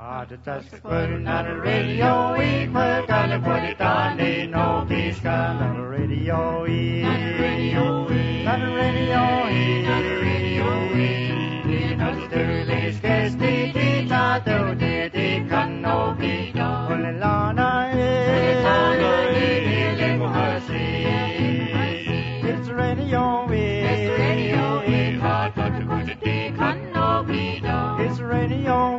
That's putting on the radio, we put on the put it on the no peace gun on the radio, on the radio, on the radio, on the radio, on the dirty sketch, the tattoo, the can no be done. Only Lana is it's radio, it's radio, hard but to put it can no be done. It's radio,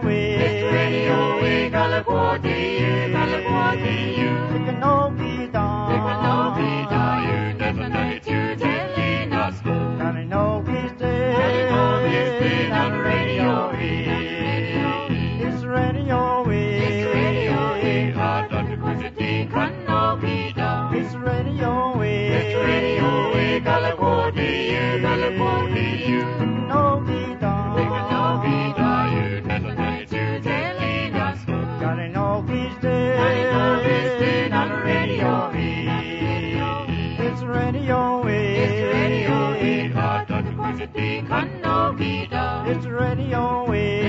it's radio,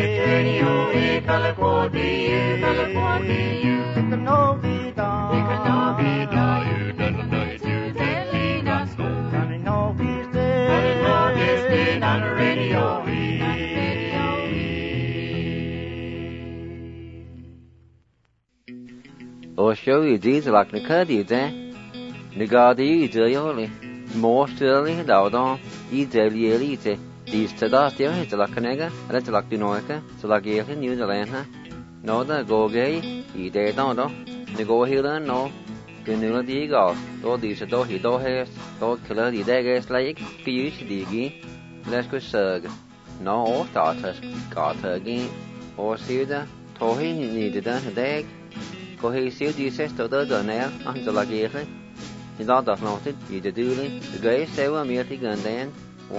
Or show you these like the cuddy there. The god you do more still down on easily elite. These to that there is like a nigger, and it's like the Noika, so like you in New Zealand. No, the go gay, he day down, the go here and no. The new the eagle, though these do he do hairs, though killer the daggers like, fish diggy, let's go surg. No, or starters, got her again, or see the tohin needed a dag. Go he see these to the nail, until like you. He's not of noted, you the duly, the gay 7 meeting and then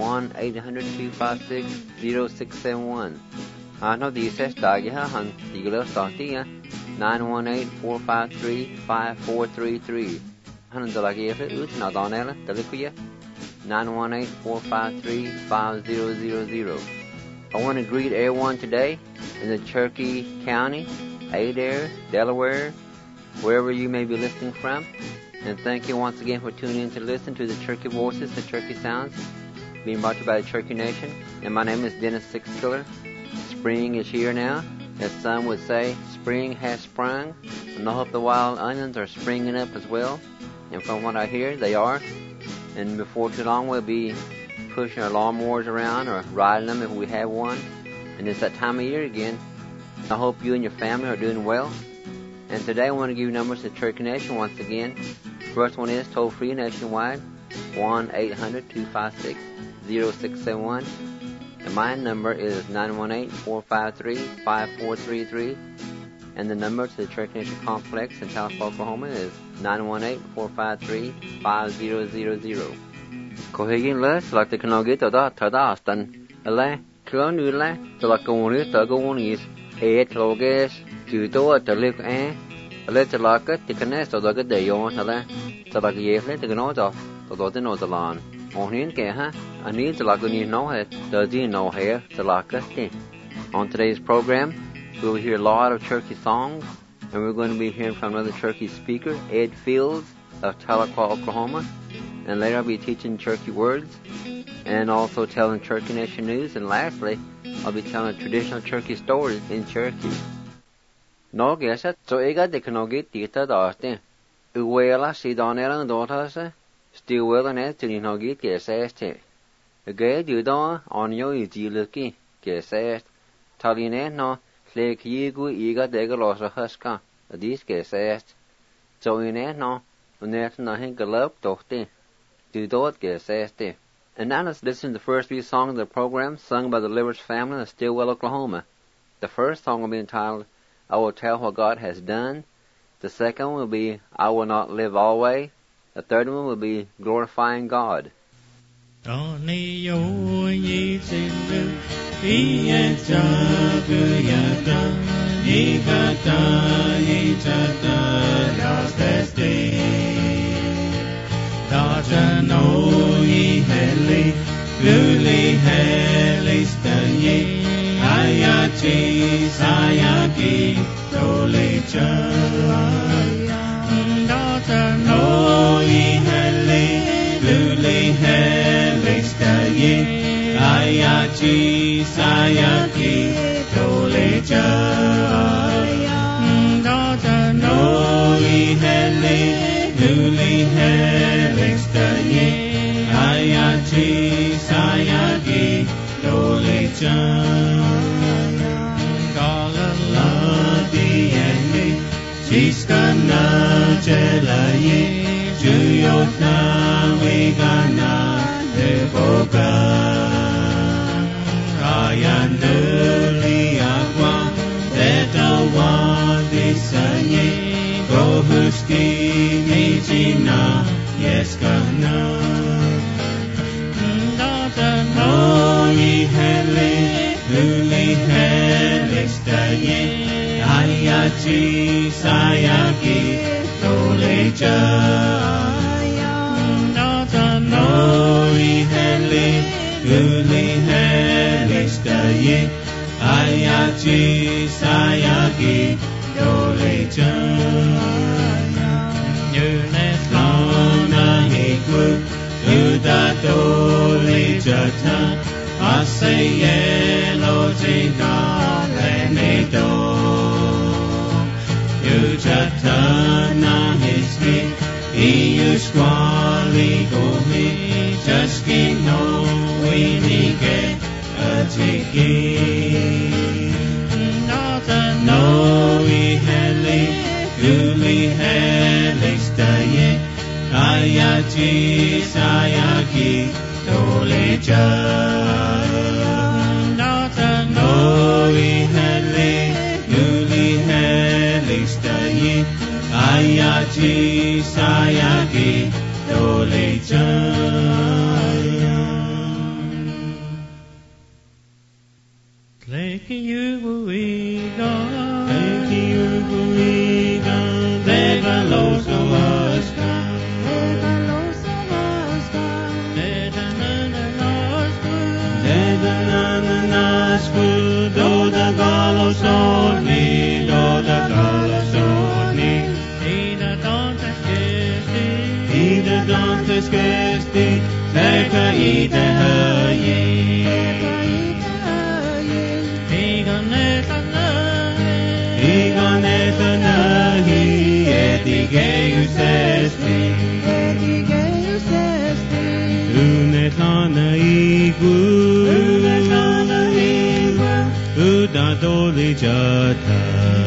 1-800-256-0671. I know the SS Dagia Hunt, the Gilles Startia, 918-453-5433. Hunt the Lagia, Utna Donella, the Liquia, 918-453-5000. I want to greet everyone today in the Cherokee County, Adair, Delaware, wherever you may be listening from. And thank you once again for tuning in to listen to the Cherokee Voices, the Cherokee Sounds, being brought to you by the Cherokee Nation. And my name is Dennis Sixkiller. Spring is here now. As some would say, spring has sprung. And I hope the wild onions are springing up as well. And from what I hear, they are. And before too long, we'll be pushing our lawnmowers around or riding them if we have one. And it's that time of year again. I hope you and your family are doing well. And today I want to give you numbers to Cherokee Nation once again. First one is toll-free nationwide, 1-800-256-0671. And my number is 918-453-5433. And the number to the Cherokee Nation Complex in Tulsa, Oklahoma is 918-453-5000. Kohegin le, like the Kanogi Tadastan, Ale, Klonula, the Laconi, Tagonis, 8 Loges, 2 to live a little like it, the connect of the day on the like a year later, the nose of the nose alone. On in Gaha, I need to like when you know it, does he know here, the like it. On today's program, we'll hear a lot of Cherokee songs, and we're going to be hearing from another Cherokee speaker, Ed Fields of Tahlequah, Oklahoma. And later I'll be teaching Cherokee words, and also telling Cherokee Nation news, and lastly, I'll be telling traditional Cherokee stories in Cherokee. No guess it, so I got the Kanogi Tita Dusty. Uwela si Donella and daughters, still willing it to no get guess it. A gay do don on your easy looking, guess it. Taline no, slake yigu eager degalos a huska, a dis guess it. So in it no, when there's nothing galop dohty. Do dot guess it. And now let's listen to the first 3 songs of the program sung by the Livers family of Stillwell, Oklahoma. The first song will be entitled, I Will Tell What God Has Done. The second will be, I Will Not Live Always. The third one will be, Glorifying God. Guli heli stanye Ayachi Sayaki Dolicha No Ihele Luli Helixtaye Ayachi Sayaki Dolicha No Ihele Luli Helixtaye Ayachi Sayaki Dolicha Jiskana Jelaye Juyotna Vigana Devoga Ayanduli Aqua Detawa Disaye Gohuski Mijina Yeskana No Ihele Luli Helixtaye Ayachi Sayaki Dolicha No Ihele Luli Helixtaye Ayachi Sayaki Dolicha Yuneslana Hikwu Uda Dolicha Ta Asaye Lojika Lenedo Ujatana hiski, iusquali gohi, juski no winike atiki. No ihele, luli helixtaye, ayachi sayaki dolicha. No ihele, luli helixtaye, Ayachi Sayaki Dolicha. Leki Uguiga, Leki Uguiga, Devaloso Aska, Dedanana Nasku, Doda Galosoni, Doda Galosoni. Ida dantes gesti, Seka ida haye. Iganeta nahi, etigeus esti. Unetlana igu, Uda doli jata.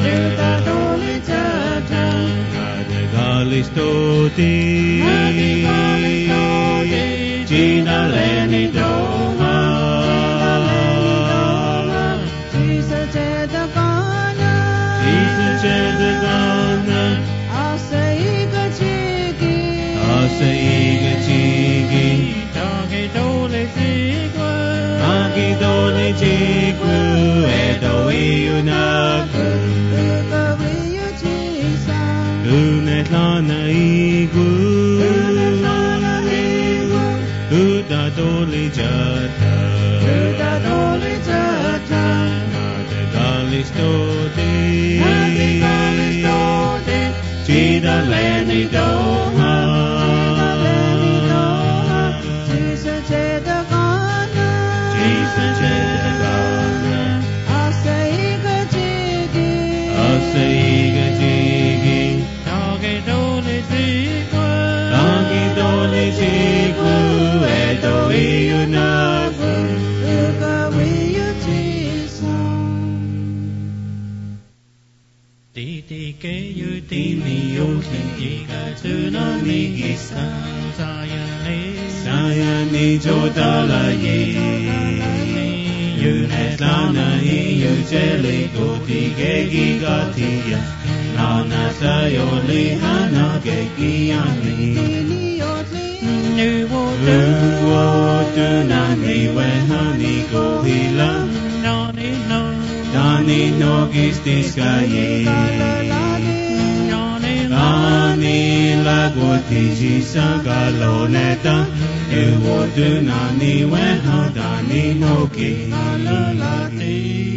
Galistoti, Gina Leni Doha, Jesus Jedagana, Asaiga Chigi, Agi Dole Chigu, Edo Iunaku, Unetlana igu, Uda doli jata, Nade galistoti, Chida leni doha, Jesus Jedagana, Asaiga Chigi, Agi doli chigu, Edo iunaku, Titi ke yu tini yo tiga tuna nigisa Sayani jodala ye, Yunetlana hi yujeli goti gegi gatia, Nana sayoli hana gegi ani. Uwo tunani wehani gohila, Dani nogistis kaye, Dani lagoti jisa galoneta, Uwo tunani weha dani nogi.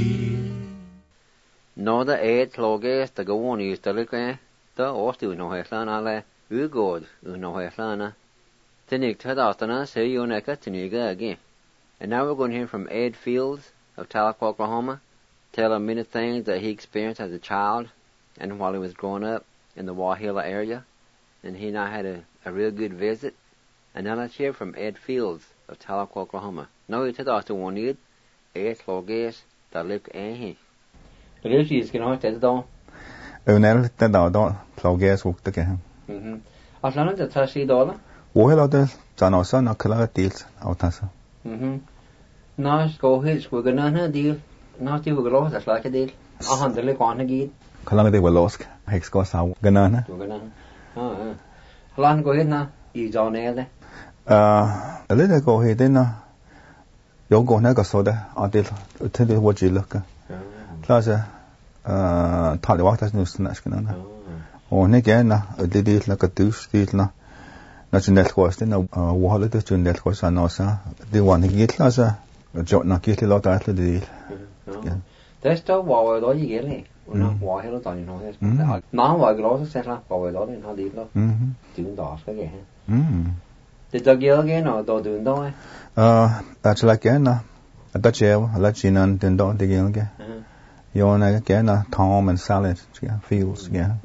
Nå da et loges da go on is da like da ostu no heslan ale ugod no heslana. Tinik tadastana say you neka tiniga again. And now we're going to hear from Ed Fields of Tahlequah, Oklahoma, tell him many things that he experienced as a child and while he was growing up in the Wauhila area. And he and I had a real good visit. And now let's hear from Ed Fields of Tahlequah, Oklahoma. Now he tadasta one need et loges da look he. Lucy is going to do. Unel da loges walk the game. Aslana the tashi dollar. Wauhila del Janosa na kala deals outasa. Nas go hits we're gonna deal. Nas you go that's like a deal. A hundred like on again. Kala de Walosk, Hex goes out. Ganana. Lan go ahead na. You don't know a little go ahead in you'll go never so that I did tell you what you look at. Plaza taught the water news national. Or again, a did like a douche deal na. National cost in a wallet to net cost and also the one he get as a job not get a lot of the deal. That's the wall all you get it. Why hello don't know this? Now I go to settle up for it in how deep look. Doing the Oscar again. Did the girl again or doing that? That's like again, a Dutch ale, a Latin and don't dig in again. You want again, Tom and salad, fields, yeah.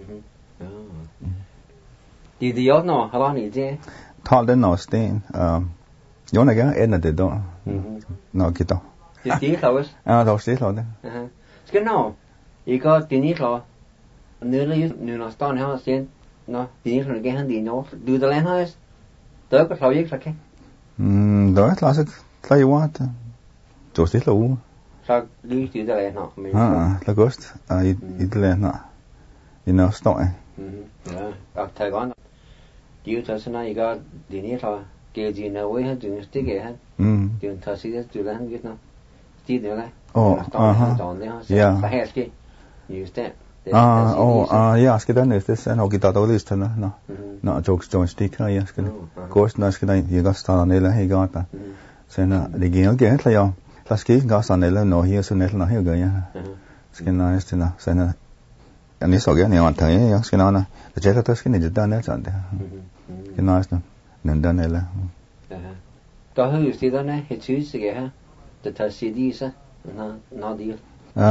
Did the old know how long is it? Tall than no stain. You want again, Edna did don't. No, get off. Did you close? Those still on there. It's good now. You got the needle. Nearly you know, stone house in. No, the needle again, the north. Do the land house? Dog of how you like it? That's classic. Tell you what. Just a little. So, do you do the land now? The ghost. I eat the land now. You know, stone. Yeah, I'll take on. Do you tell now you got the needle? Gauge in a way, doing a stick ahead. Do you tell us to land with now? Still there? Oh, yeah. Use that. Yeah, skidden is this and I'll get out of this no. Not jokes, John Sticker, yes. Of course, Naskina, you got started on Ella, he got that. Send the game again, Leo. Lasky, gas on Ella, no, here's a nettle, here go, yeah. Skin nice to send and this again, you want to hear, skin on the jet skin is done that on there. Nice, and done Ella. Got who you see that, he chooses to get her. The Tassidisa, not deal.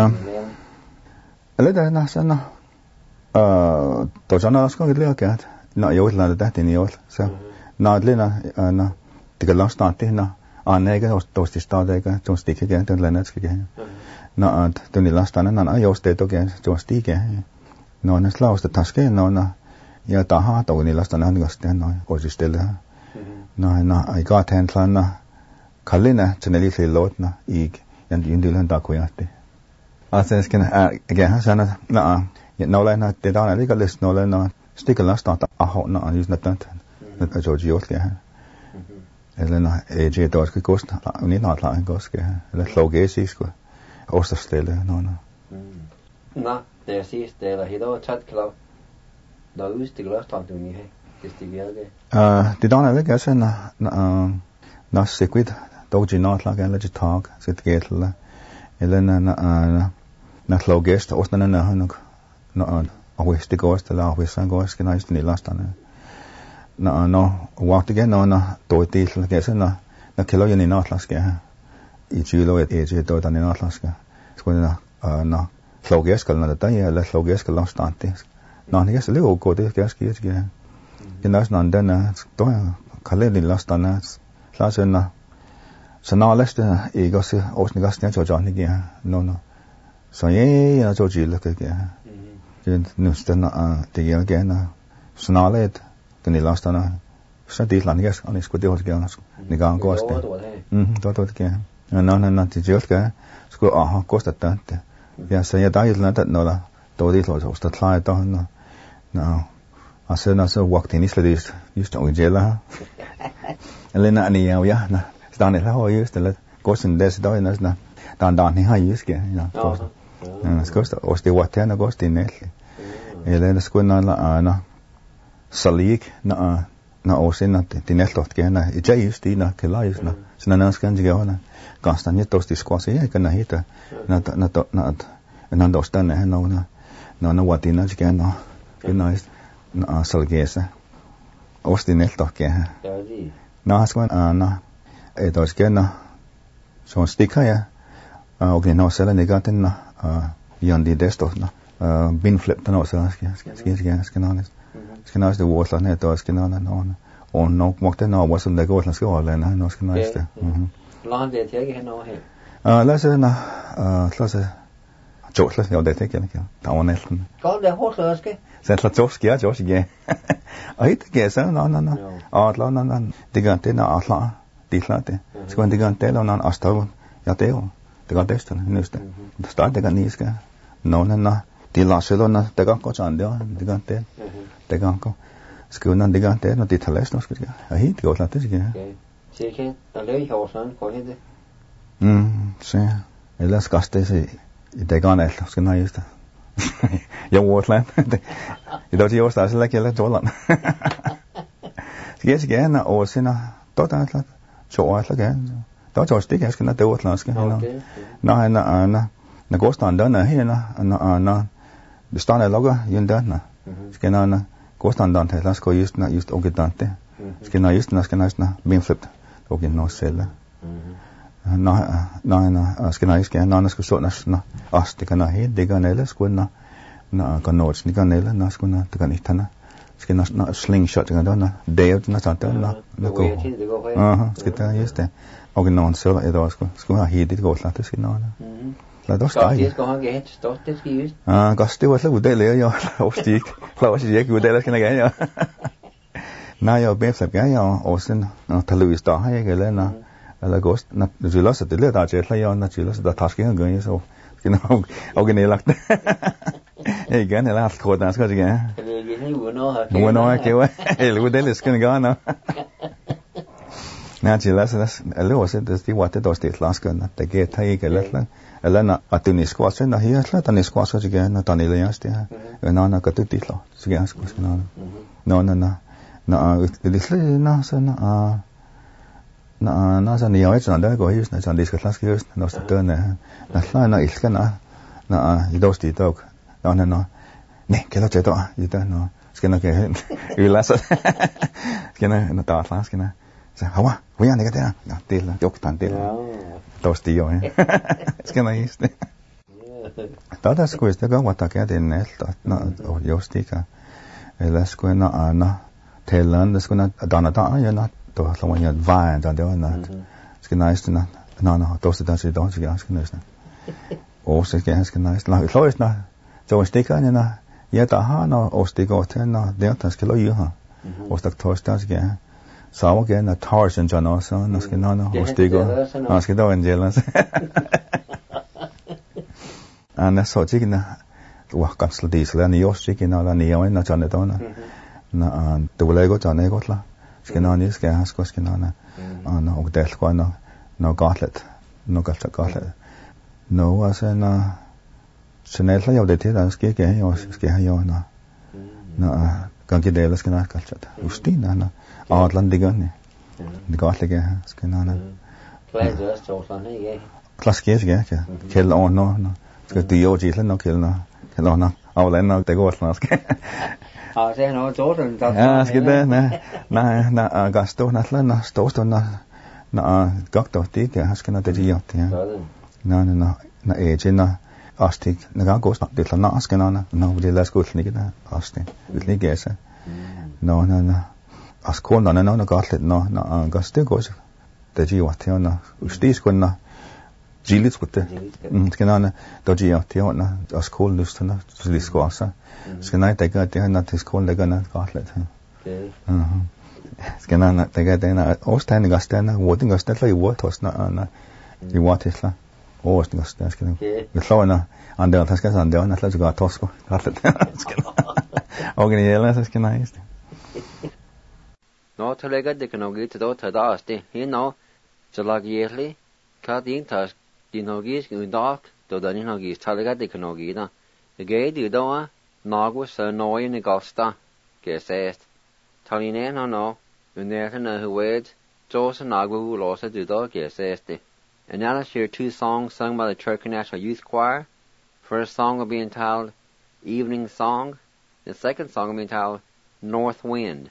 A little Nasana. Tojana Sco look at. Not you would that in the old. So, not Lina, the last night, on Nega or Toasty Star Dega, don't stick again to Lennox again. Not to the last time, and I used it again, to stick again. No, it's lost the Tusky, no, yeah, the heart or the last time I was stand, or just still there. No, I got 10 Lana. Kalina, Chanelli Lot, na, Ig, and Indian Dakoyati. I says, can again, Sana, yet no line, they don't, I think a list, no line, stick a last not a hot, not use not that, a George York, and then AJ Dorski ghost, only not like ghost, let low gaze is good. Also still, no. No, there sees there, he don't chat club. Those the glass talk to me, just together. They don't, I guess, not sick with. Doji not like a legit talk, sit get la. Elena not low guest, or no, always the ghost, allow with some ghost, can I still last time. No, walked again, no, do it, like I said, no, kilo in not last guy. Each you low at age, do it in not last guy. It's going to, no, low guest, another day, let low guest, last time things. No, I guess a little go to gas gears again. You know, none then, don't, Kalili last on that. Last enough. So now let's the got also got stand John again. No. So yeah, George look again. No stand the year again. So now let the last one. So this land yes on his good again. The gang goes there. Again. No, not the joke guy. School cost that. Yeah, so yeah, that is not that no. Do this was the try down. No. I said I walked in this ladies used to jail. And then yeah. Down it how I used to let ghost in this door and that's down here I used to it's ghost or stay what 10 ghost in it. And then the school na salik na also not the net of again. It's used to not kill is na. So now scan go on. Constant yet toast is quasi I can hit not nan dostan no watina chike no nice salgesa ostinel toke na skon na edoske na son stika ja okay no sela negaten na yandi desto na bin flip no sela ska nice the water net doske no on no mokte no wasn't the go let's go then no ska nice Long det jeg hen over her. Lad os George, jeg det ikke der var næsten. Godt det hårdt skal. Så der George ja George igen. Og det gør så no. No. Det gør det når atla. Det klart det. Så det gør det når astov. Ja det jo. Det gør det sådan næste. Det starter det gør ni skal. No. Det lader sig når det gør godt sådan der. Det gør det. Det gør godt. Skal når det gør det når det taler så skal det. Ja helt godt lad det skal. Sikkert. Der løber i hården går det. Så ellers skal det det går alt skal nej just. Jeg Portland. Det er jo også like eller dollar. Skal jeg gerne over sender dot alt. Så alt igen. Der er også det jeg skal når det Portland skal. Nej når går standard der her når det står logger jundan. Skal når går standard her skal just og gedante. Skal når just når bin flip. Okay no sella. Nej, skal jeg ikke når skal så når det kan helt det kan ellers skulle når kan nå det kan ellers når skulle det kan ikke skal når slingshot kan der det når sådan der gå skal der just det og når så er det også skulle have helt det går klart det skal når lad os starte det skal han get stort det skal just godt det var så uddeler jeg opstig klar så jeg uddeler skal jeg ja nej jeg bedre skal jeg og sådan når talvis der har jeg eller eller gost na julasa det der er jeg na julasa der taske han gør så genau og genelagt jeg igen eller alt godt dansk ikke ja nu når jeg kan eller uddeler skal jeg nå na julasa eller også det var det også det last kan det get tage eller na at du nisko så na her så der nisko så ikke na der nede just det na kan det det så jeg skal nå na det er så na så niyo så der går just så det skal klask just når så der na ilska na i dos det dog no nej kan du tage det der skal nok hen vi lader skal na der klask skal na så hawa hvor er det der ja det er jo kan det dos det jo skal na just der skulle det gå hvad der kan det næst og just det kan eller skulle na tælleren det skulle na der ja na då så man ju vara där då ska nice då så där så då ska nice och så ska nice la så är så sticker ni na ja där har nå och sticker till na det ska lo ju ha och så tar det ska så var igen att Tarzan John också ska och sticker ska då en jealous ana så tycker wa kapsel diesel ni just tycker na ni jag na John då na då lägger John det gott la skal nå skal jeg skal nå og det skal nå galt nå altså nå sådan jeg det til der skal jeg jo nå kan ikke det skal nå galt ustin nå Atlant digane det galt ikke skal nå klass ikke keld on nå skal det jo til nå keld nå avlanda det går snart se no Jordan ja skal det nej gasto na stå na godt det kan skal na det jo ja na na astik na gå snart det na skal na det lad skulle ikke der astik det ikke så na askon na godt lidt na gasto går det jo at na ustis kun na Gilit skutte. Skal na doji at jo na askol lustna så det skal også skal nej det gør det na til skole det gør na godt lidt skal na det gør det na årstanden gasterne wording gasterne i word hosna i word tesla årstanden gasterne skal det slår na andre der skal sådan der na så godt tosko godt lidt skal og genialt så skal nej nå til lægger det kan nok til dog til der det her nå så lag jævlig kan din task dinogis undak då den dinogis til lægger det kan nok i der det gør det då Nagus så nøje i Gosta, gæsæst. Talinæn har nå, unærten af huvæt, Jose Nagu låser du dog gæsæste. And now let's hear two songs sung by the Turkey National Youth Choir First song will be entitled Evening Song. The second song will be entitled North Wind.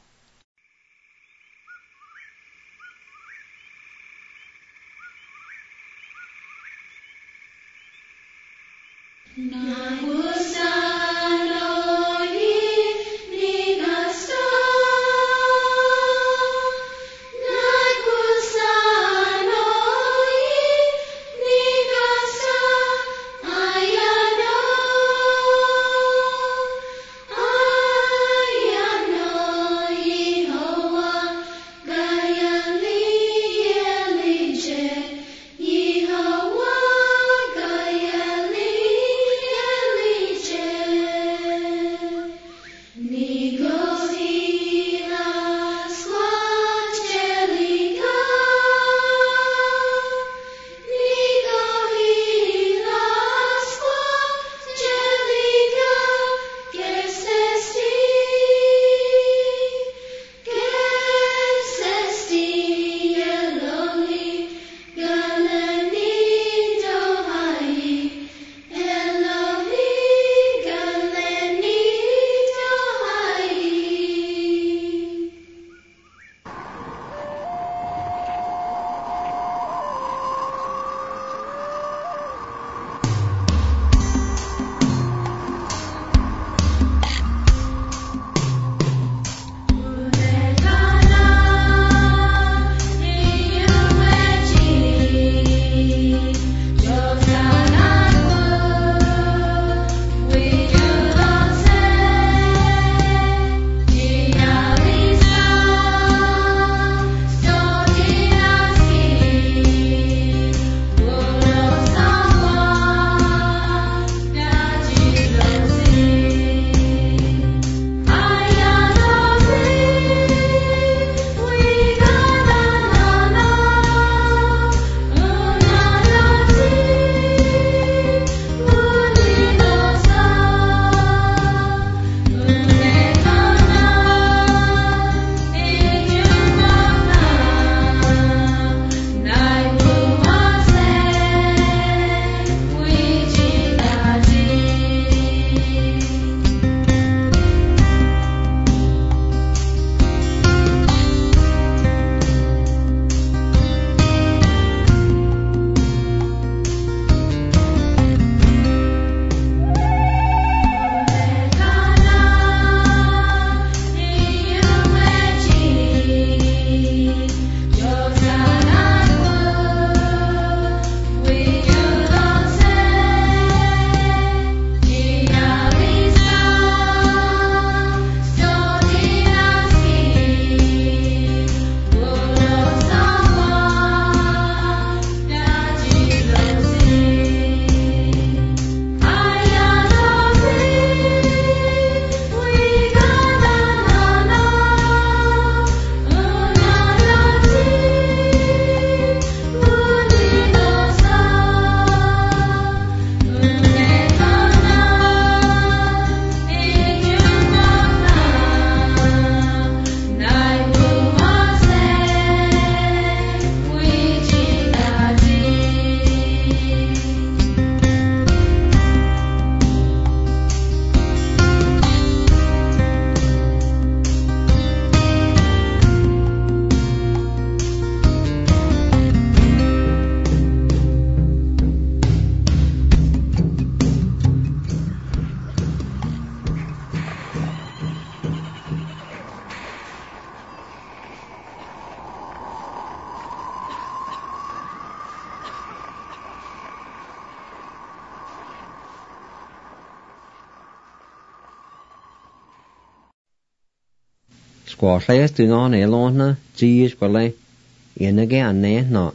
Squash do not alone, G squally, in again, not,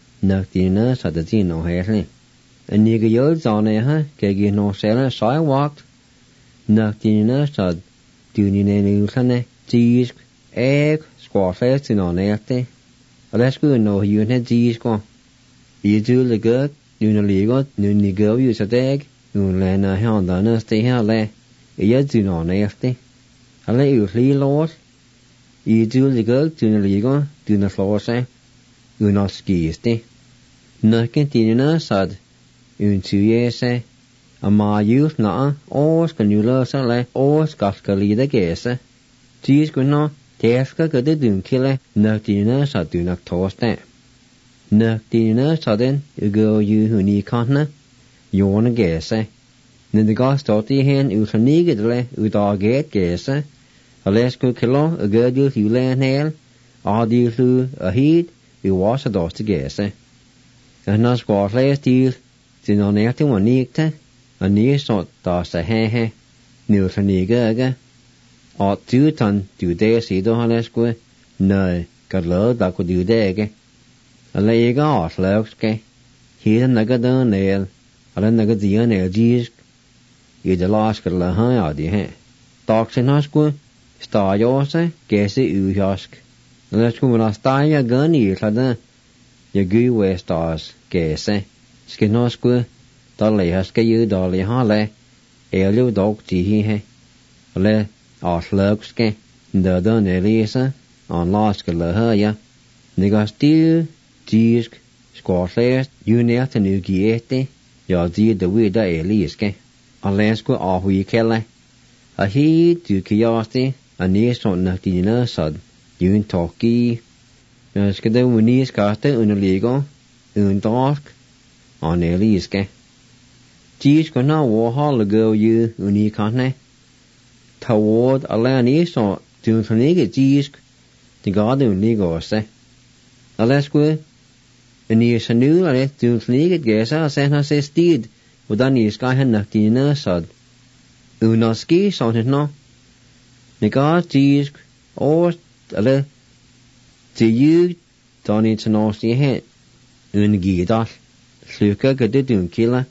dinner, so the no hairly. And you go on a gay no sailor, so I walked, dinner, so do you know, G egg, squash do not airty. Let's go no unit G squaw. You do the good, you know, legal, you go use a egg, you land a hand on us, stay here, lay. You do not airty. I let you flee, Lord. You do the good, do the legal, do the floor say, you not skis, Nothing dinner sad, 2 years say, Ama youth na skal nyler så la skal lide gæse. Tis kun no tæsker gør det dyn kille nok dine så du nok torsdag. Nok dine så den gør you huni kantne jorden gæse. Når det går stort i hen utraniget le udaget gæse. Og lad sku kilo og gør du hule næl og de flu og hit i was og doste gæse. Og når skal læs til når nærte var nigte og nye så der så he neutraniget og tutan du det sido han sku nej kalder der kunne du det ikke. Og lad ikke afslagske hele nagaderne næl og den nagadien energisk i det laskede her de her. Doksen har sku stadjose gæse ujask. Lad sku man staja gøn i klade. Jeg gør vestas gæse. Skal nå sku der lærer skal jo dårlig halve. Elio dog tihi he. Lad afslagske der nælæse og laskede her ja. Nikker stiltisk skortlæst junert nu giete. Jeg siger det ved der eliske. Og lad sku afhui kælde. Og hit du kiaste og næsånden dine sad jun torki. Jeg skal det unis kaste underligger uden dorsk og næliske. De skal nå overholde gør jo unikantne. Tavord og lad næså du kan ikke disk. Det gør det underligger også. Og lad sgu en i sig nu og det du kan ikke gæse og sende sig stid. Hvordan I skal have nok dine sad. Uden ske sådan nå. Negar disk og eller til you don't need to know see hen uden gidal slukker gør det dun killer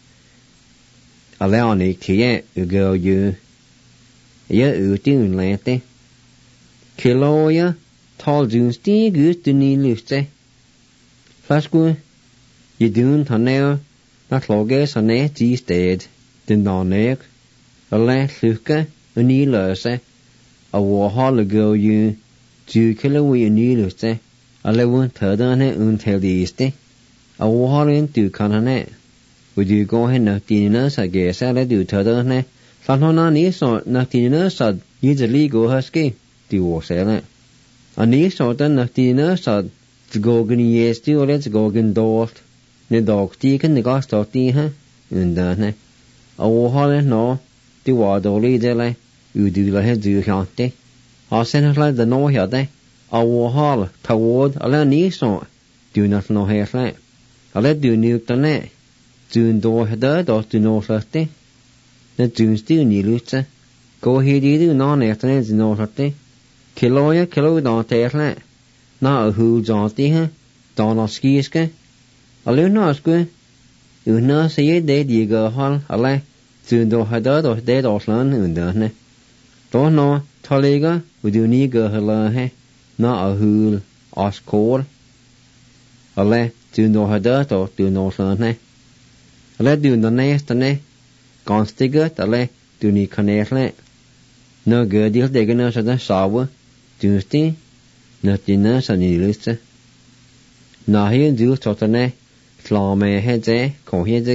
allow ikke til jeg gør you jeg uden lente kilo jeg tal dun stig ud du ni lyste flasku jeg dun tanner not loge så næ de sted den der og lad slukker og ni løse og hvor holde gør you du kilo i nyluste og lave tøderne undtældigste og hvor holde du kan han og du går hen nok dine så gæse eller du tøderne sådan han er så nok dine så jeg lige gå her ske du også og ni så den nok dine så du går gen i sti og let's gå gen dort ne dog de kan det godt stå de her underne og hvor holde nå det var dårligt eller udyler her du kan det og sen har det nå her det og overhold tavord og lad ni så du not nå her slag og lad du nyt den af du dår der du nå slette når du stil ni lytte gå helt i du nå efter den du nå slette kilo der der slag når hul så det her der nå skiske og lad nå sku uden så jeg det de gør hold og lad du dår der det der slåen underne då nå talega og du ni gør heller her når hul os kår og lad du nå der du nå slåen her og lad du næste næ ganske godt og lad du ni kanæsle når gør det det gør så der sove du sti når dine så ni lyste når her du totane slå med hedde kom hedde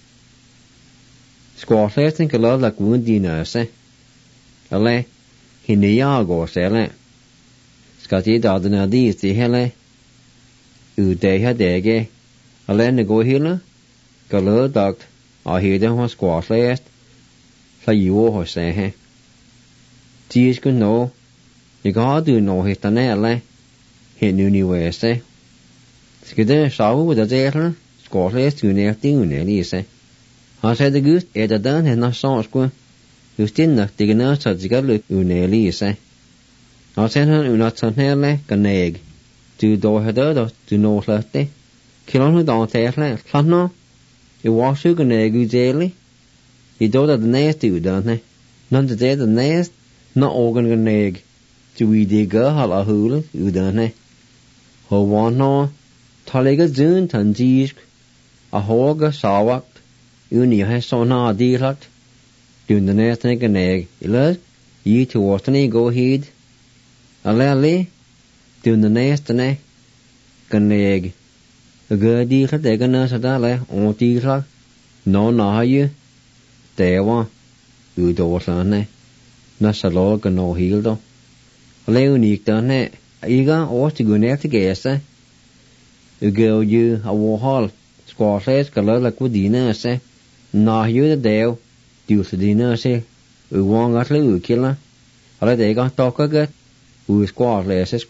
skårlæsten kan lade lagun dine så og lad hende jeg går selv skal de da den de til hele ude her dage og lade gå hele galad dagt og hele hos skårlæst så jo hos sig de skal nå jeg har du nå helt nærle hen universet skal det sove der der skårlæst du nær det unelise har sagt det gud er der den han så skulle Justin det gnar så det skal unelise og sen han unatsnærle ganeg du då hade du nå slette kilon då tæsle fanno I var sugen af udele I då der næste uddanne når det der næste når organ ganeg du I det gør halv hule uddanne og var nå talega dun tandisk og hårga savagt uni har så nær direkt du den næste ganeg eller I til årstene gå hit Alali, du den næste ganeg. Og gør de det kan så der og de nå nej Dewa udåserne, når så låg nå hildo. Og lave nigterne, ikke også gå ned til gæse. Ugev ju af vorhold, skårslæs skal lade kudine se. Når jo det dev, så dine se. Uvang at lade udkilder. Og det ikke dokker godt. Skårslæs.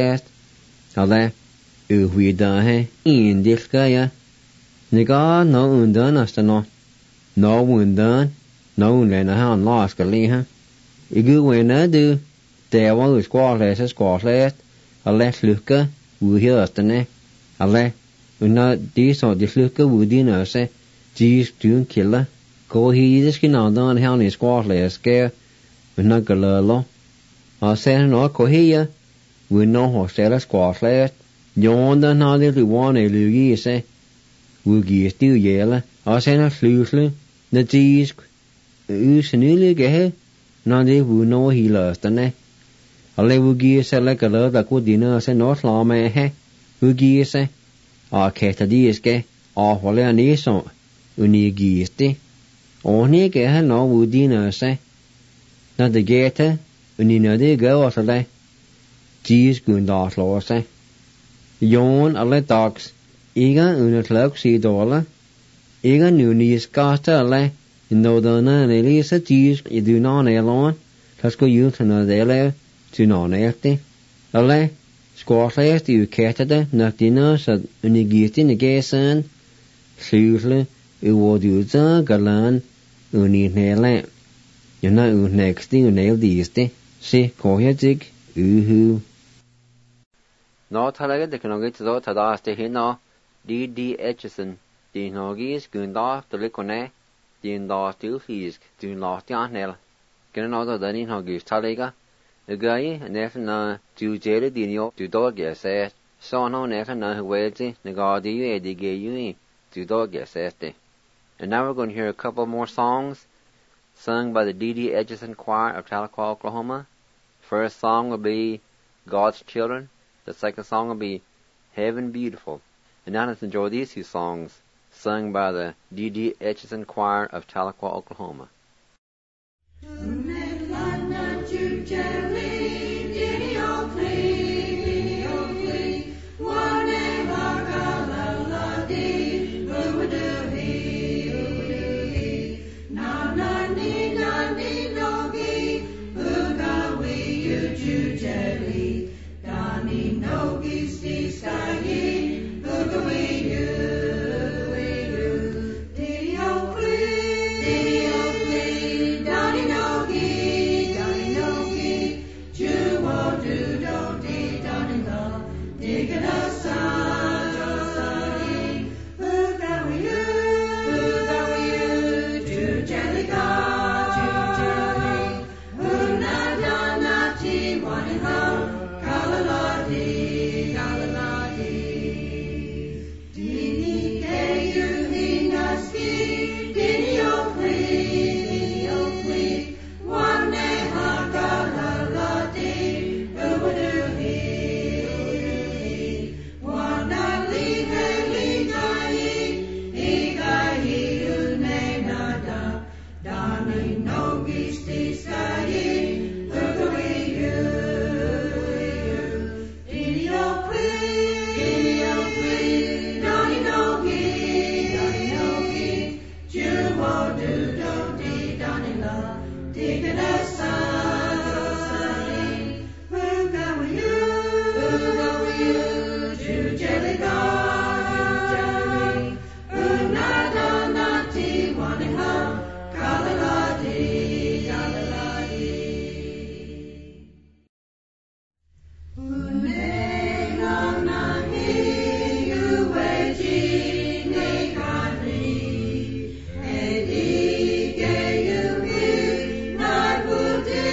Og det uvidder he, en del skal jeg. Nikker nå underen os nå. Nå underen, nå underen han lad skal lige her. Ikke uender du, der var skårslæs, og lad slukke udhørsterne. Og lad, under det så de slukke udine se, de styrn kilder. Gå hides kinanderen her i skårslæs skær, under galøller. Og sen nå gå her, under hos eller skårslæs. Jorden har det luerne lykke sig. Udgiver stiv jæle, og sender slysle, når de usendelige her, når det vunder hele østerne. Og lad udgiver sig lægge lød, der kunne dine og se noget slag med her. Udgiver sig, og kætter de skal, og holder næså, unigives det. Og ikke han når udgiver sig. Når det gætter, uniner det gør også det. De skulle da slå sig. Jon alle dags, ikke under klok $10, ikke nu nye skatte alle, når denne nelise tis i dunan elon, der skulle jo til noget dele, til nogen ægte. Alle, skårslæst i ukættede, når dine så unigistine gæsen, sysle, uordudser galan, uninæle. Jonna unægste unældiste, se kohjetik, uhu. Nå talaga det kan til så tada ste hina D.D. Etchison din nogis gunda tolikone din da stilfisk din lastianel kan nå da din nogis talaga ugai nefna tujele din yo du dogge se så no nefna huwezi negadi edige yui du dogge se. And now we're going to hear a couple more songs sung by the D.D. Etchison Choir of Tahlequah, Oklahoma. First song will be God's Children. The second song will be Heaven Beautiful. And now let's enjoy these two songs sung by the D.D. Etchison Choir of Tahlequah, Oklahoma. Would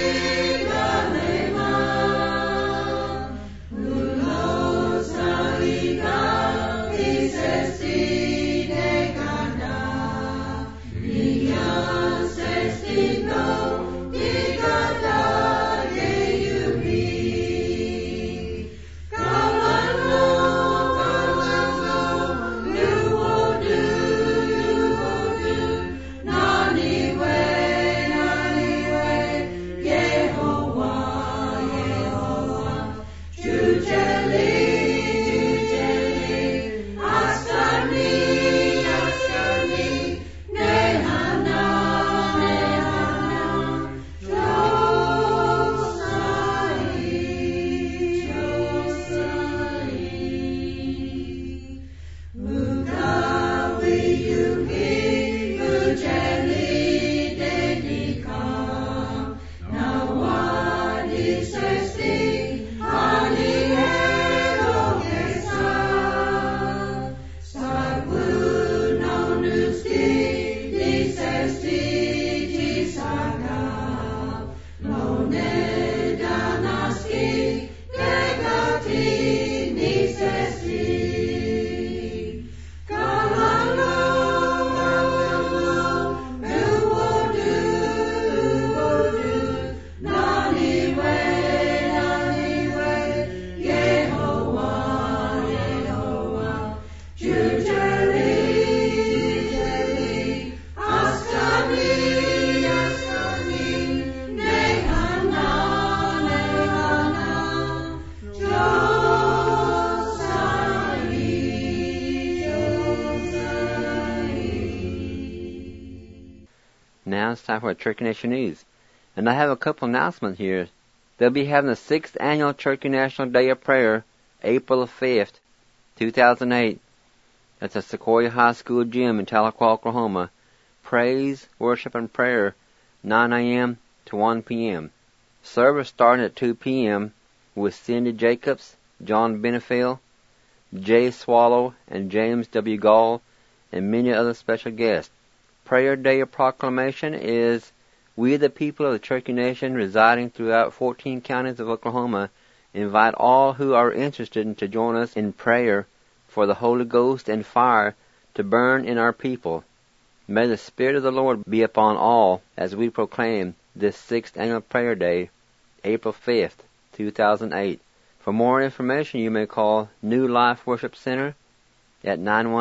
Now it's time for Turkey Nation News. And I have a couple announcements here. They'll be having the 6th Annual Turkey National Day of Prayer, April 5th, 2008. At the Sequoia High School Gym in Tahlequah, Oklahoma. Praise, worship, and prayer, 9 a.m. to 1 p.m. Service starting at 2 p.m. with Cindy Jacobs, John Benefiel, Jay Swallow, and James W. Gall, and many other special guests. Prayer Day of Proclamation is, we the people of the Cherokee Nation residing throughout 14 counties of Oklahoma invite all who are interested to join us in prayer for the Holy Ghost and fire to burn in our people. May the Spirit of the Lord be upon all as we proclaim this 6th Annual Prayer Day, April 5th, 2008. For more information, you may call New Life Worship Center at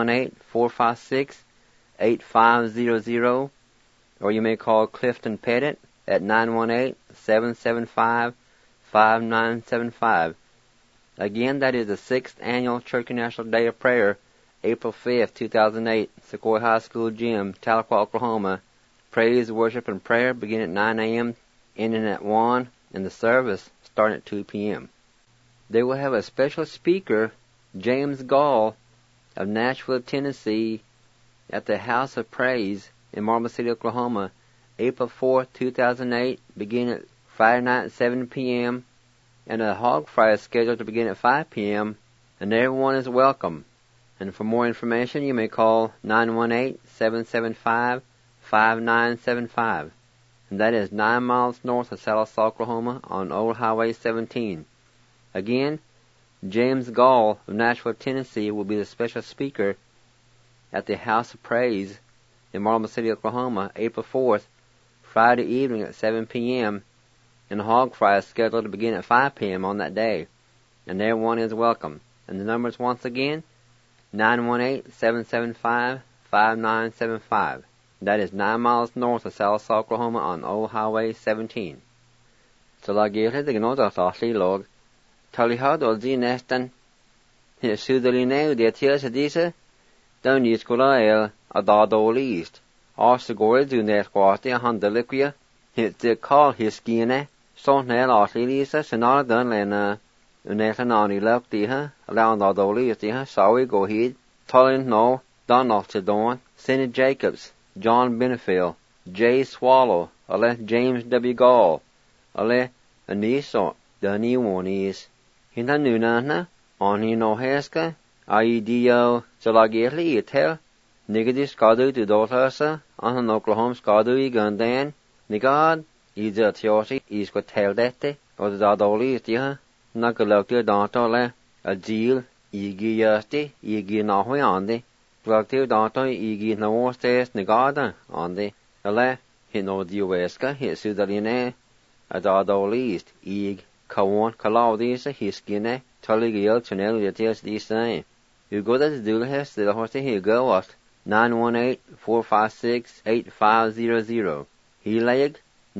918-456-8500, or you may call Clifton Pettit at 918-775-5975. Again, that is the 6th Annual Cherokee National Day of Prayer, April 5th, 2008, Sequoia High School Gym, Tahlequah, Oklahoma. Praise, worship, and prayer begin at 9 a.m., ending at 1, and the service starting at 2 p.m. They will have a special speaker, James Gall, of Nashville, Tennessee, at the House of Praise in Marble City, Oklahoma, April 4th, 2008, beginning at Friday night at 7 p.m., and a hog fry is scheduled to begin at 5 p.m., and everyone is welcome. And for more information, you may call 918-775-5975, and that is 9 miles north of Sallisaw, Oklahoma, on Old Highway 17. Again, James Gall of Nashville, Tennessee, will be the special speaker at the House of Praise in Marble City, Oklahoma, April 4th, Friday evening at 7 p.m., and the hog fry is scheduled to begin at 5 p.m. on that day, and everyone is welcome. And the numbers once again, 918-775-5975. That is 9 miles north of Sallisaw, Oklahoma, on Old Highway 17. Så la gillet det gnådde sarslig låg. Talihad og de næsten. Her sudeline det til seg disse. Den gitskola a da dårligst. Så går det du næskvarte handelikvia. Det kall hiskine. Sånn her artig lise, senare den lene. Unæsen an I løk de her. Around da dårligst de her. Så vi går hit. Tallinn nå. Dan nok til dawn. Cindy Jacobs. John Benefiel. Jay Swallow. Eller James W. Gall. Eller Aniso. Den I warnis. Hinta nunana. Ani no heska. Dio. Zalagirli itel. Nigadi skadu du dotasa. An Oklahoma skadu I gundan. Nigad. I zertioti. I sko tel dette. Og da dårlig is de her. Nakalukte data le. A deal. I giyasti. I gi nahui andi. Glukte data I gi nawostes nigada andi. Ele. Hino dioweska. Hisudaline. A da dårlig is. I kawan kalaudisa hiskine. Taligil channel yetias di say. You go that dulhes the horse here go at 918-456-8500. He leg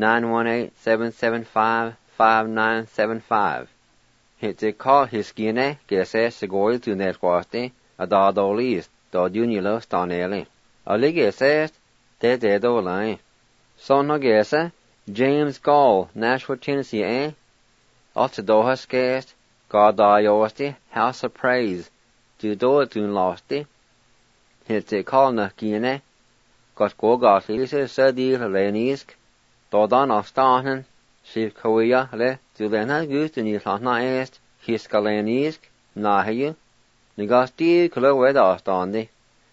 918-775-5975. Hit a call hiskine, gese segoi to netquasti, a da dolis, da junilo stanelli. A lig says, de do line. So no gese, James Gall, Nashville, Tennessee, eh? Otta dohas cast, God yosti, House of Praise. Du do tun losti. Hit a call na gine. Got go got lise sadi lenisk. Dodan of stanen. Shiv Korea le. Du lena gust in your na est. Hiska lenisk. Nahiu. Nigasti kula wed ostandi.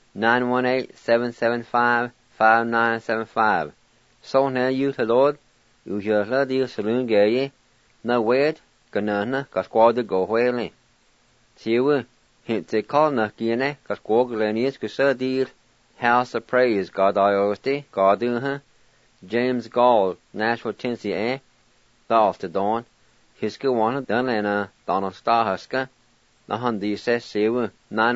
918-775-5975. So na you to Lord. You just di saloon gaye. Na wed. Ganana. Got squad go whaling. Tiwa. Hit a call na gine. Got go lenisk sadi. House of Praise, God Iosti, God James Gall, Nashville, Tennessee, eh? Thought to dawn. Hiska wanted done and Donald Star Huska. Nahan di says Siwa,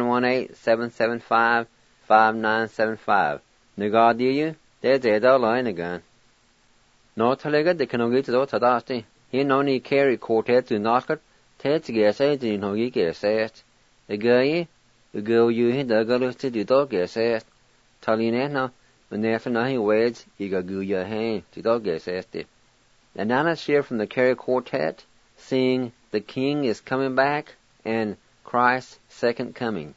918-775-5975. Nigga do you? There's a line again. No talega de canogi to do tadasti. He no need carry quartet to knock it. Ted to get say to no ye get says. The girl you hit the girl to do dog get says. Taline na Nahi Weds, Igaguya Hain, Tidoges Este. And now let's hear from the Carey Quartet, sing The King is Coming Back and Christ's Second Coming.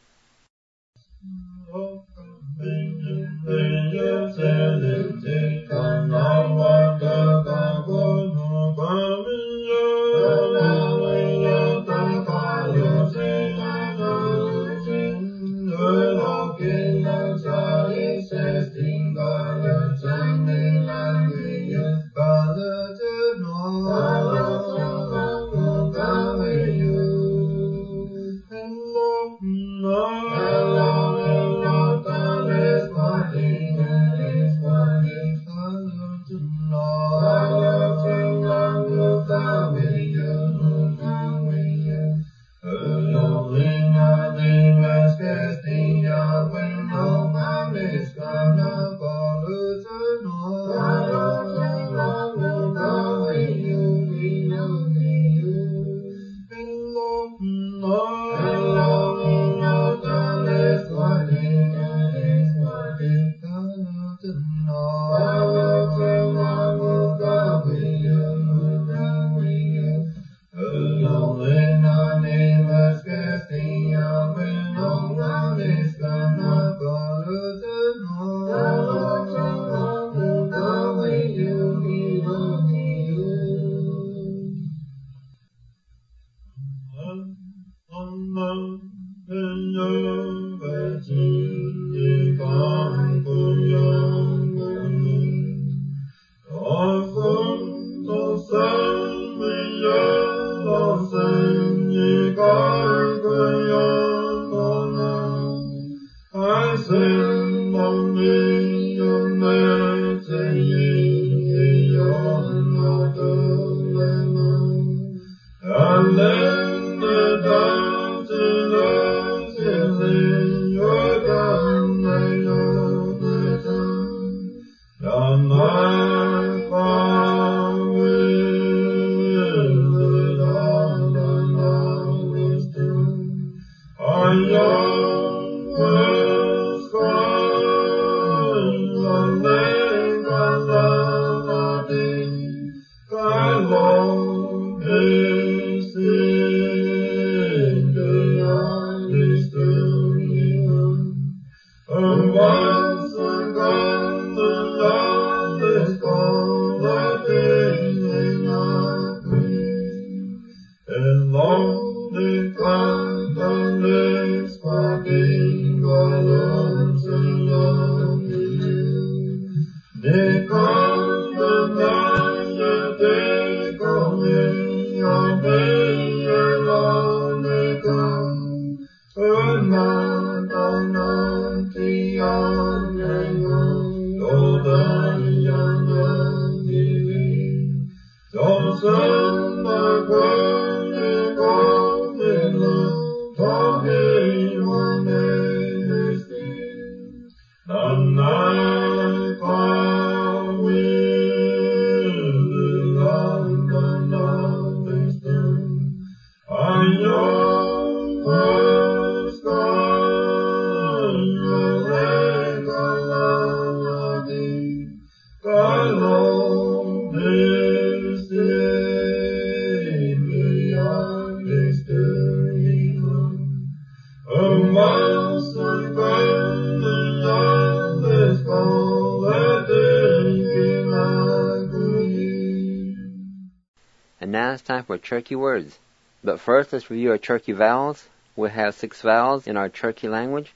And now it's time for Cherokee words. But first, let's review our Cherokee vowels. We have 6 vowels in our Cherokee language.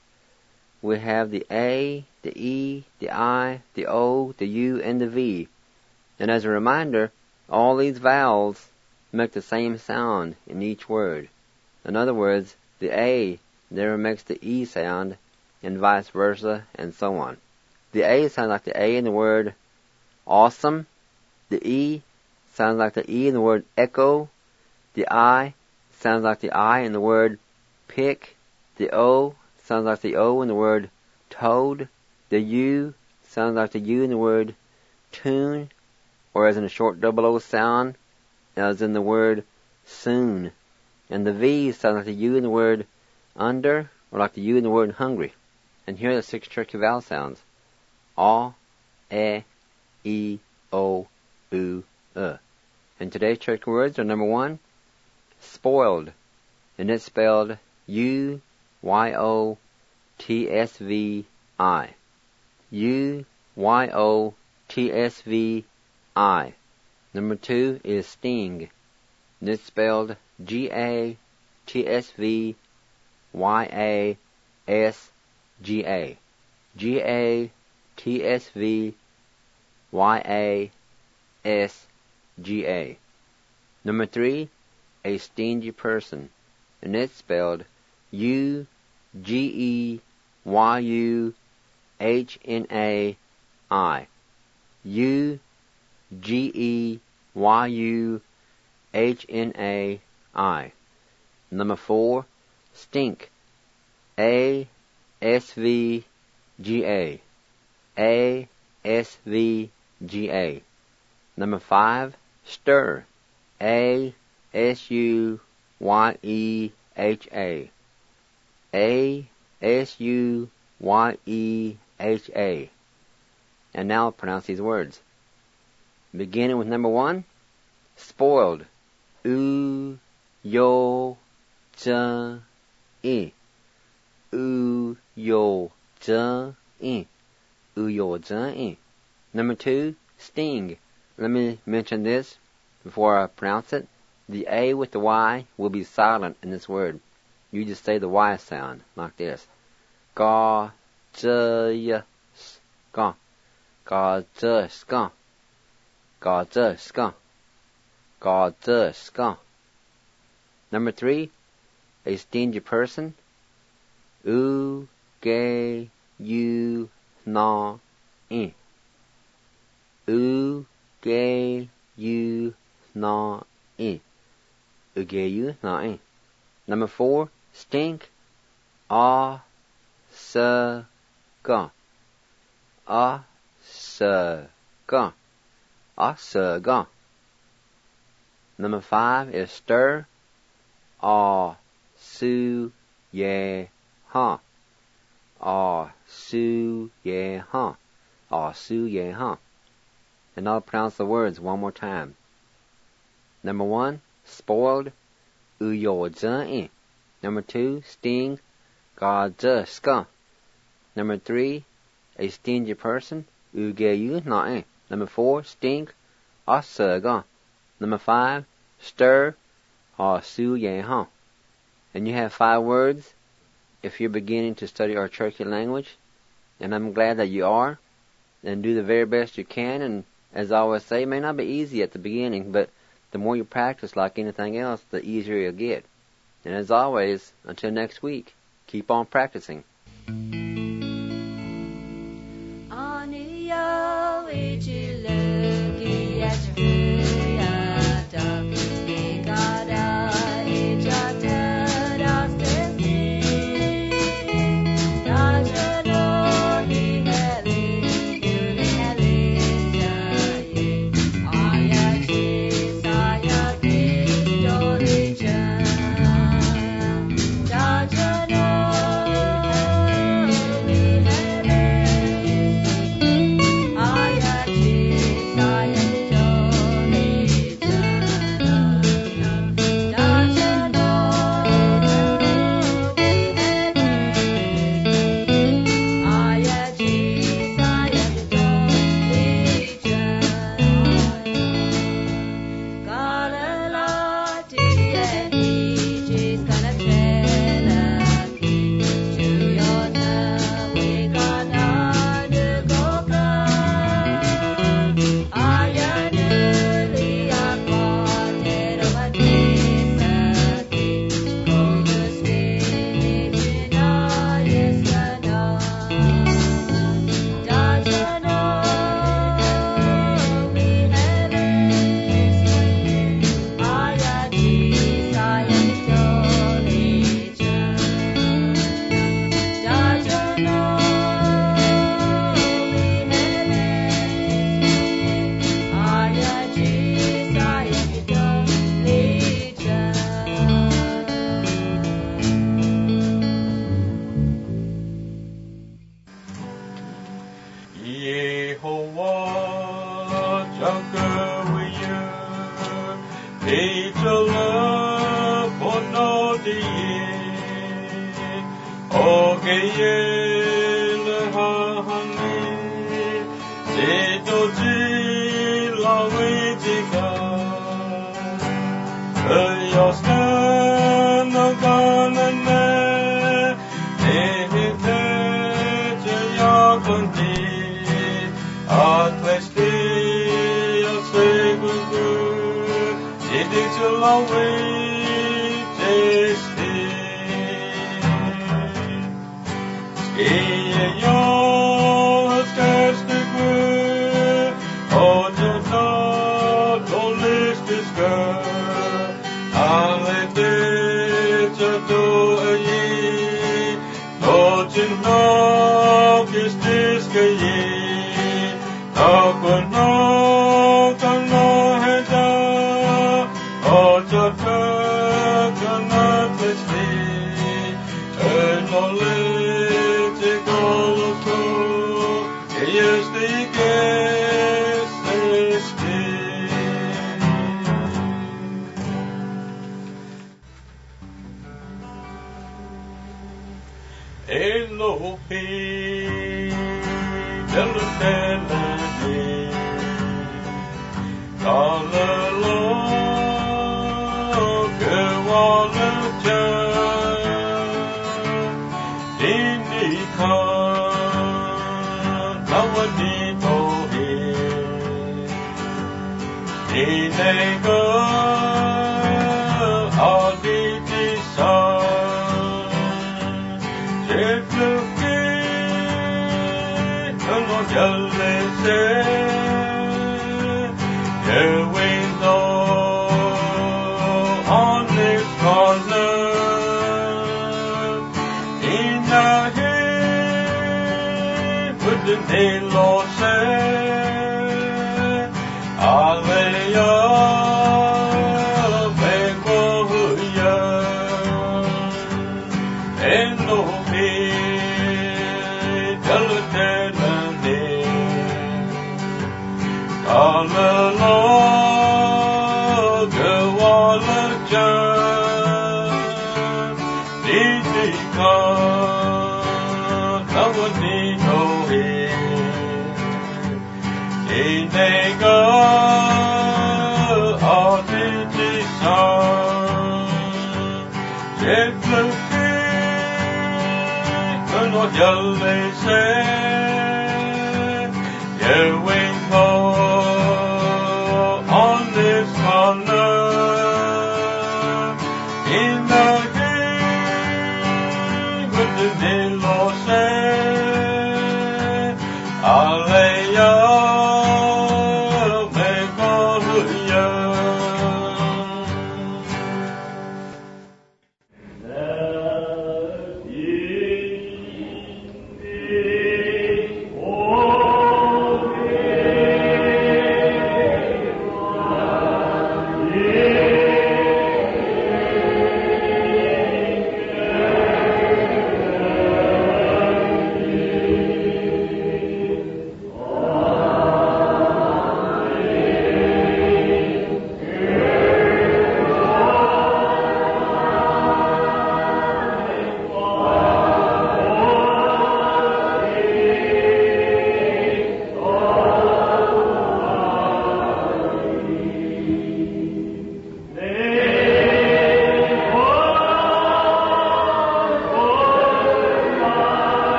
We have the A, the E, the I, the O, the U, and the V. And as a reminder, all these vowels make the same sound in each word. In other words, the A never makes the E sound, and vice versa, and so on. The A sounds like the A in the word awesome. The E sounds like the E in the word echo. The I sounds like the I in the word pick. The O sounds like the O in the word toad. The U sounds like the U in the word tune, or as in a short double O sound, as in the word soon. And the V sounds like the U in the word under, or like the U in the word hungry. And here are the 6 Cherokee vowel sounds. A, E, I, O, U, E. And today's church words are number 1, spoiled. And it's spelled U-Y-O-T-S-V-I. U-Y-O-T-S-V-I. Number 2 is sting. And it's spelled G-A-T-S-V-Y-A-S-G-A. G-A-T-S-V-Y-A-S-G-A. Number 3, a stingy person. And it's spelled U-G-E-Y-U-H-N-A-I. U-G-E-Y-U-H-N-A-I. Number 4, stink. A-S-V-G-A. A-S-V-G-A. Number 5, stir. A-S-U-Y-E-H-A. A-S-U-Y-E-H-A. And now I'll pronounce these words. Beginning with number 1, spoiled. U-yo-z-e. U-yo-z-e. U-yo-z-e. Number 2, sting. Let me mention this before I pronounce it. The A with the Y will be silent in this word. You just say the Y sound, like this. Ga-z-y-ska. Ga-z-ska. Ga-z-ska. Ga-z-ska. Number 3, a stingy person. U-ge-you-na-e. U-ge-you-na-e. U-ge-you-na-e. Number 4, stink. A-s-ga. A-s-ga. A-s-ga. Number 5 is stir. A-su-ye-ha. A-su-ye-ha. A-su-ye-ha. And I'll pronounce the words one more time. Number 1, spoiled. U-yo-z-e. Number 2, sting. Ga-z-ska. Number 3, a stingy person. U-ge-you-na-e. Number 4, stink. A-s-ga. Number 5, stir. A-su-ye-ha. And you have 5 words if you're beginning to study our Cherokee language. And I'm glad that you are. And do the very best you can. And as I always say, it may not be easy at the beginning, but the more you practice, like anything else, the easier you'll get. And as always, until next week, keep on practicing. Alleluia.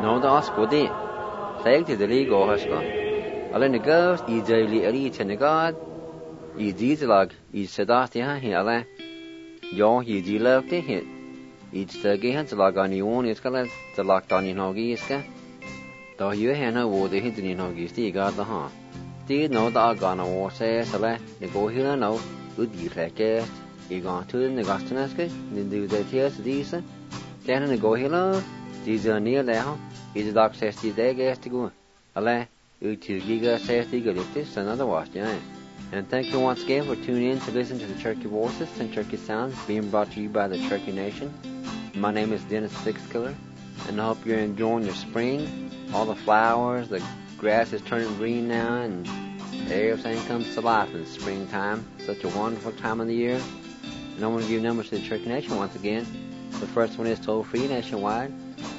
No da skodi. Saying to the league or Husko. Allen the girls, easily elite and the god. Easy log, each Sedastia, he alle. Yo, easy love to hit. Each the gains log on your own is colors, the locked on in Hogiska. Though you had no water hinted in Hogisti got the huh. Did no dog on a war says, the go here no, good you like guest. You gone to the Negostanesca, then do the tears decent. Then the go here, these are near now. Is dog says the day guest to go. Ale, you two giga says the good this another wash, yeah. And thank you once again for tuning in to listen to the Turkey Voices and Turkey Sounds being brought to you by the Turkey Nation. My name is Dennis Sixkiller, and I hope you're enjoying your spring. All the flowers, the grass is turning green now, and everything comes to life in springtime. Such a wonderful time of the year. And I want to give numbers to the Turkey Nation once again. The first one is toll-free nationwide,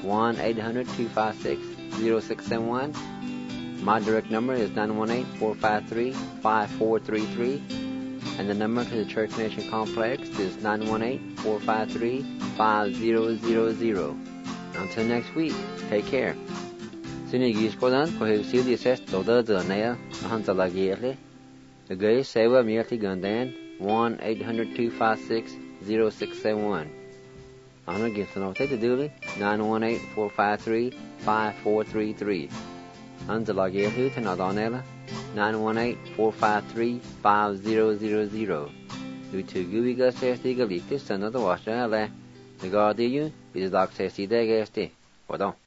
1-800-256-0671. My direct number is 918-453-5433. And the number to the Church Nation Complex is 918-453-5000. Until next week, take care. Sinigis kodan ko hevsili ses toda dernaya hanta lagiele. The gay sewa mirti gandan 1-800-256-0671. I'm going to give some to do 918-453-5433. Hanta lagiele to Nadonella 918-453-5000. Du to Guiga says the Galitis another washer. The guardian is like says the gasti. Pardon.